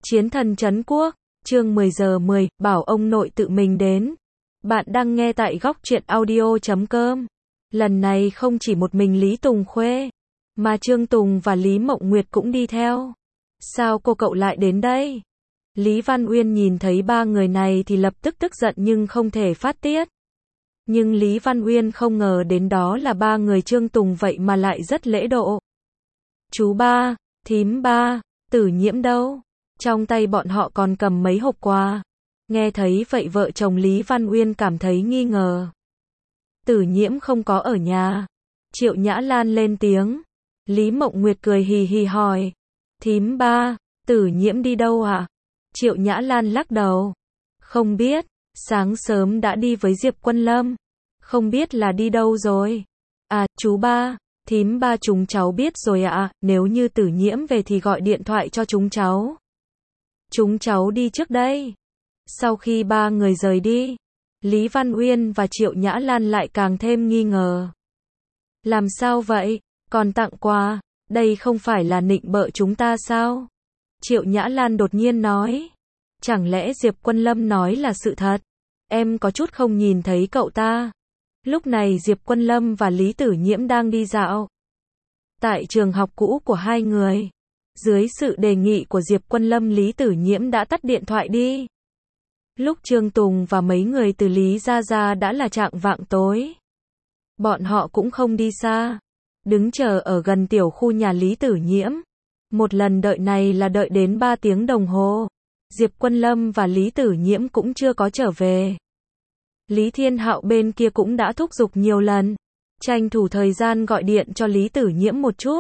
Chiến thần trấn quốc, chương 10 giờ 10, bảo ông nội tự mình đến. Bạn đang nghe tại góc truyện audio.com. Lần này không chỉ một mình Lý Tùng Khuê, mà Trương Tùng và Lý Mộng Nguyệt cũng đi theo. Sao cậu lại đến đây? Lý Văn Uyên nhìn thấy ba người này thì lập tức tức giận nhưng không thể phát tiết. Nhưng Lý Văn Uyên không ngờ đến đó là ba người Trương Tùng vậy mà lại rất lễ độ. Chú ba, thím ba, Tử Nhiễm đâu? Trong tay bọn họ còn cầm mấy hộp quà. Nghe thấy vậy vợ chồng Lý Văn Uyên cảm thấy nghi ngờ. Tử Nhiễm không có ở nhà. Triệu Nhã Lan lên tiếng. Lý Mộng Nguyệt cười hì hì hỏi. Thím ba, Tử Nhiễm đi đâu ạ? Triệu Nhã Lan lắc đầu. Không biết, sáng sớm đã đi với Diệp Quân Lâm. Không biết là đi đâu rồi. À, chú ba, thím ba chúng cháu biết rồi ạ, nếu như Tử Nhiễm về thì gọi điện thoại cho chúng cháu. Chúng cháu đi trước đây. Sau khi ba người rời đi, Lý Văn Uyên và Triệu Nhã Lan lại càng thêm nghi ngờ. Làm sao vậy? Còn tặng quà, đây không phải là nịnh bợ chúng ta sao? Triệu Nhã Lan đột nhiên nói. Chẳng lẽ Diệp Quân Lâm nói là sự thật? Em có chút không nhìn thấy cậu ta. Lúc này Diệp Quân Lâm và Lý Tử Nhiễm đang đi dạo tại trường học cũ của hai người. Dưới sự đề nghị của Diệp Quân Lâm, Lý Tử Nhiễm đã tắt điện thoại đi. Lúc Trương Tùng và mấy người từ Lý ra đã là chạng vạng tối. Bọn họ cũng không đi xa, đứng chờ ở gần tiểu khu nhà Lý Tử Nhiễm. Một lần đợi này là đợi đến 3 tiếng đồng hồ. Diệp Quân Lâm và Lý Tử Nhiễm cũng chưa có trở về. Lý Thiên Hạo bên kia cũng đã thúc giục nhiều lần, tranh thủ thời gian gọi điện cho Lý Tử Nhiễm một chút.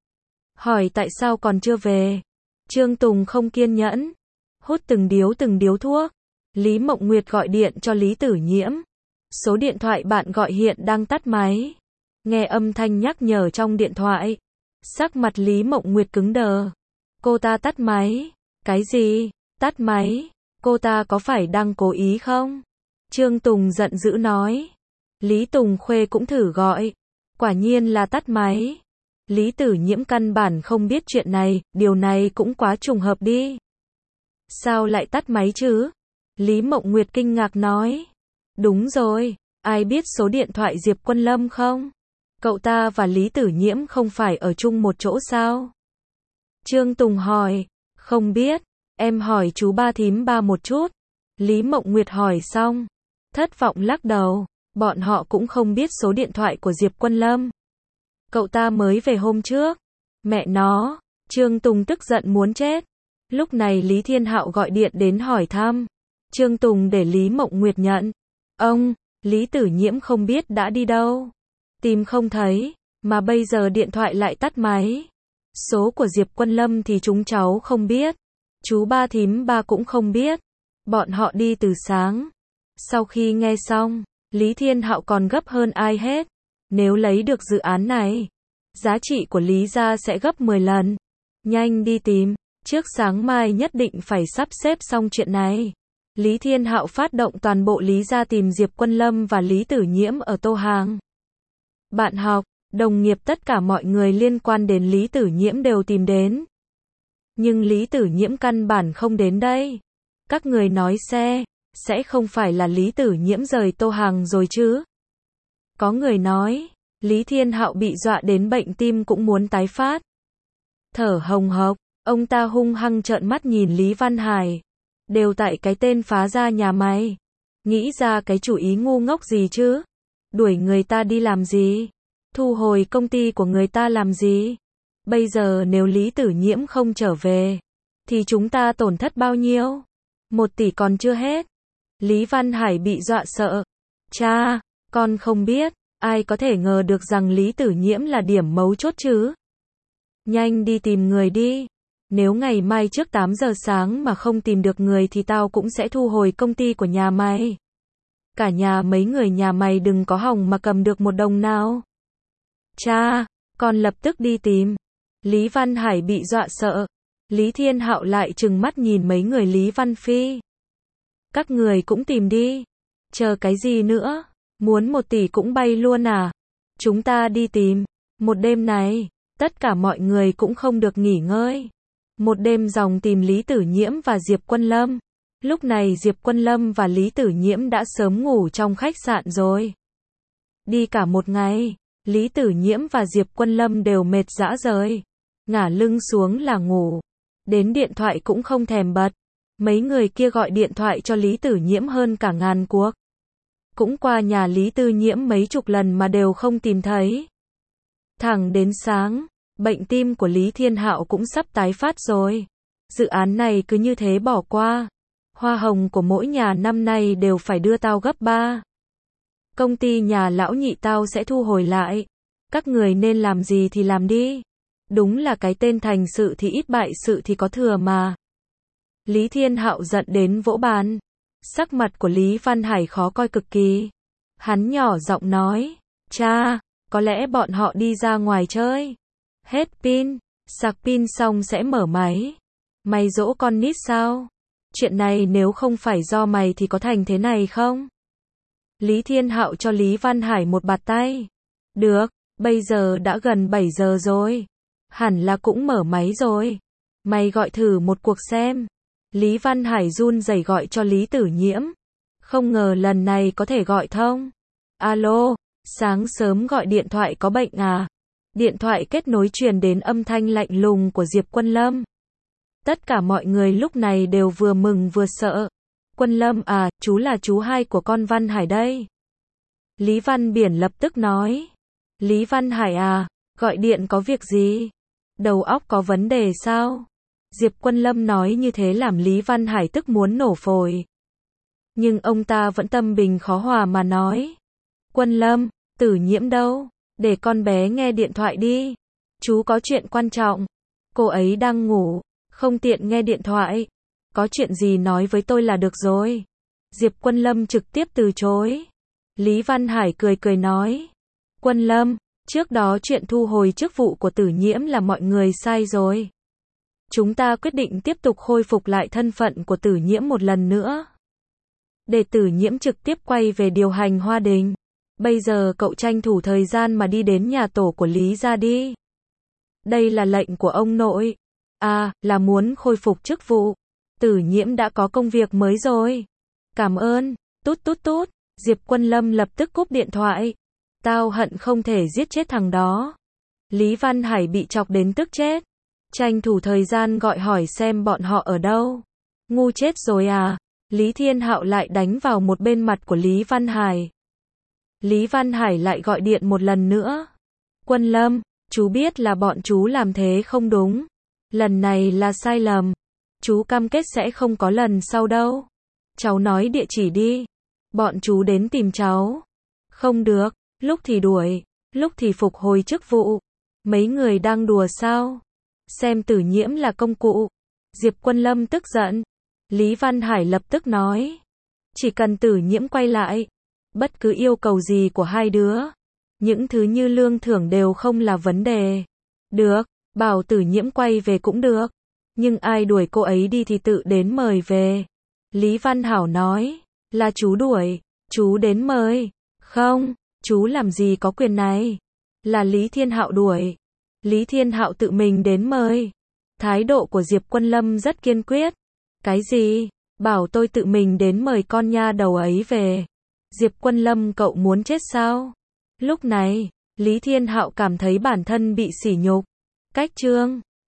Hỏi tại sao còn chưa về. Trương Tùng không kiên nhẫn, hút từng điếu thuốc. Lý Mộng Nguyệt gọi điện cho Lý Tử Nhiễm. Số điện thoại bạn gọi hiện đang tắt máy. Nghe âm thanh nhắc nhở trong điện thoại, sắc mặt Lý Mộng Nguyệt cứng đờ. Cô ta tắt máy. Cái gì? Tắt máy? Cô ta có phải đang cố ý không? Trương Tùng giận dữ nói. Lý Tùng Khuê cũng thử gọi. Quả nhiên là tắt máy. Lý Tử Nhiễm căn bản không biết chuyện này, điều này cũng quá trùng hợp đi. Sao lại tắt máy chứ? Lý Mộng Nguyệt kinh ngạc nói. Đúng rồi, ai biết số điện thoại Diệp Quân Lâm không? Cậu ta và Lý Tử Nhiễm không phải ở chung một chỗ sao? Trương Tùng hỏi. Không biết, em hỏi chú ba thím ba một chút. Lý Mộng Nguyệt hỏi xong, thất vọng lắc đầu. Bọn họ cũng không biết số điện thoại của Diệp Quân Lâm. Cậu ta mới về hôm trước. Mẹ nó, Trương Tùng tức giận muốn chết. Lúc này Lý Thiên Hạo gọi điện đến hỏi thăm. Trương Tùng để Lý Mộng Nguyệt nhận. Ông, Lý Tử Nhiễm không biết đã đi đâu. Tìm không thấy, mà bây giờ điện thoại lại tắt máy. Số của Diệp Quân Lâm thì chúng cháu không biết. Chú ba thím ba cũng không biết. Bọn họ đi từ sáng. Sau khi nghe xong, Lý Thiên Hạo còn gấp hơn ai hết. Nếu lấy được dự án này, giá trị của Lý gia sẽ gấp 10 lần. Nhanh đi tìm, trước sáng mai nhất định phải sắp xếp xong chuyện này. Lý Thiên Hạo phát động toàn bộ Lý gia tìm Diệp Quân Lâm và Lý Tử Nhiễm ở Tô Hàng. Bạn học, đồng nghiệp, tất cả mọi người liên quan đến Lý Tử Nhiễm đều tìm đến. Nhưng Lý Tử Nhiễm căn bản không đến đây. Các người nói sẽ không phải là Lý Tử Nhiễm rời Tô Hàng rồi chứ? Có người nói, Lý Thiên Hạo bị dọa đến bệnh tim cũng muốn tái phát. Thở hồng hộc, ông ta hung hăng trợn mắt nhìn Lý Văn Hải. Đều tại cái tên phá ra nhà mày. Nghĩ ra cái chủ ý ngu ngốc gì chứ? Đuổi người ta đi làm gì? Thu hồi công ty của người ta làm gì? Bây giờ nếu Lý Tử Nhiễm không trở về, thì chúng ta tổn thất bao nhiêu? 1 tỷ còn chưa hết. Lý Văn Hải bị dọa sợ. Cha, con không biết, ai có thể ngờ được rằng Lý Tử Nhiễm là điểm mấu chốt chứ? Nhanh đi tìm người đi. Nếu ngày mai trước 8 giờ sáng mà không tìm được người thì tao cũng sẽ thu hồi công ty của nhà mày. Cả nhà mấy người nhà mày đừng có hòng mà cầm được 1 đồng nào. Cha, con lập tức đi tìm. Lý Văn Hải bị dọa sợ. Lý Thiên Hạo lại trừng mắt nhìn mấy người Lý Văn Phi. Các người cũng tìm đi. Chờ cái gì nữa? Muốn 1 tỷ cũng bay luôn à? Chúng ta đi tìm. Một đêm này, tất cả mọi người cũng không được nghỉ ngơi. Một đêm ròng tìm Lý Tử Nhiễm và Diệp Quân Lâm. Lúc này Diệp Quân Lâm và Lý Tử Nhiễm đã sớm ngủ trong khách sạn rồi. Đi cả một ngày, Lý Tử Nhiễm và Diệp Quân Lâm đều mệt rã rời. Ngả lưng xuống là ngủ. Đến điện thoại cũng không thèm bật. Mấy người kia gọi điện thoại cho Lý Tử Nhiễm hơn cả ngàn cuộc. Cũng qua nhà Lý Tử Nhiễm mấy chục lần mà đều không tìm thấy. Thẳng đến sáng, bệnh tim của Lý Thiên Hạo cũng sắp tái phát rồi. Dự án này cứ như thế bỏ qua. Hoa hồng của mỗi nhà năm nay đều phải đưa tao gấp 3. Công ty nhà lão nhị tao sẽ thu hồi lại. Các người nên làm gì thì làm đi. Đúng là cái tên thành sự thì ít bại sự thì có thừa mà. Lý Thiên Hạo giận đến vỗ bàn. Sắc mặt của Lý Văn Hải khó coi cực kỳ. Hắn nhỏ giọng nói, cha, có lẽ bọn họ đi ra ngoài chơi. Hết pin, sạc pin xong sẽ mở máy. Mày dỗ con nít sao? Chuyện này nếu không phải do mày thì có thành thế này không? Lý Thiên Hạo cho Lý Văn Hải một bạt tay. Được, bây giờ đã gần 7 giờ rồi. Hẳn là cũng mở máy rồi. Mày gọi thử một cuộc xem. Lý Văn Hải run rẩy gọi cho Lý Tử Nhiễm. Không ngờ lần này có thể gọi thông. Alo, sáng sớm gọi điện thoại có bệnh à? Điện thoại kết nối truyền đến âm thanh lạnh lùng của Diệp Quân Lâm. Tất cả mọi người lúc này đều vừa mừng vừa sợ. Quân Lâm à, chú là chú hai của con Văn Hải đây. Lý Văn Biển lập tức nói. Lý Văn Hải à, gọi điện có việc gì? Đầu óc có vấn đề sao? Diệp Quân Lâm nói như thế làm Lý Văn Hải tức muốn nổ phổi. Nhưng ông ta vẫn tâm bình khó hòa mà nói. Quân Lâm, Tử Nhiễm đâu? Để con bé nghe điện thoại đi. Chú có chuyện quan trọng. Cô ấy đang ngủ, không tiện nghe điện thoại. Có chuyện gì nói với tôi là được rồi. Diệp Quân Lâm trực tiếp từ chối. Lý Văn Hải cười cười nói. Quân Lâm, trước đó chuyện thu hồi chức vụ của Tử Nhiễm là mọi người sai rồi. Chúng ta quyết định tiếp tục khôi phục lại thân phận của Tử Nhiễm một lần nữa. Để Tử Nhiễm trực tiếp quay về điều hành Hoa Đình. Bây giờ cậu tranh thủ thời gian mà đi đến nhà tổ của Lý gia đi. Đây là lệnh của ông nội. À, là muốn khôi phục chức vụ. Tử Nhiễm đã có công việc mới rồi. Cảm ơn. Tút tút tút. Diệp Quân Lâm lập tức cúp điện thoại. Tao hận không thể giết chết thằng đó. Lý Văn Hải bị chọc đến tức chết. Tranh thủ thời gian gọi hỏi xem bọn họ ở đâu. Ngu chết rồi à? Lý Thiên Hạo lại đánh vào một bên mặt của Lý Văn Hải. Lý Văn Hải lại gọi điện một lần nữa. Quân Lâm, chú biết là bọn chú làm thế không đúng. Lần này là sai lầm. Chú cam kết sẽ không có lần sau đâu. Cháu nói địa chỉ đi. Bọn chú đến tìm cháu. Không được, lúc thì đuổi, lúc thì phục hồi chức vụ. Mấy người đang đùa sao? Xem Tử Nhiễm là công cụ. Diệp Quân Lâm tức giận. Lý Văn Hải lập tức nói. Chỉ cần Tử Nhiễm quay lại. Bất cứ yêu cầu gì của hai đứa. Những thứ như lương thưởng đều không là vấn đề. Được, bảo Tử Nhiễm quay về cũng được. Nhưng ai đuổi cô ấy đi thì tự đến mời về. Lý Văn Hảo nói. Là chú đuổi. Chú đến mời. Không, chú làm gì có quyền này. Là Lý Thiên Hạo đuổi. Lý Thiên Hạo tự mình đến mời. Thái độ của Diệp Quân Lâm rất kiên quyết. Cái gì? Bảo tôi tự mình đến mời con nha đầu ấy về. Diệp Quân Lâm cậu muốn chết sao? Lúc này, Lý Thiên Hạo cảm thấy bản thân bị sỉ nhục. Cách chương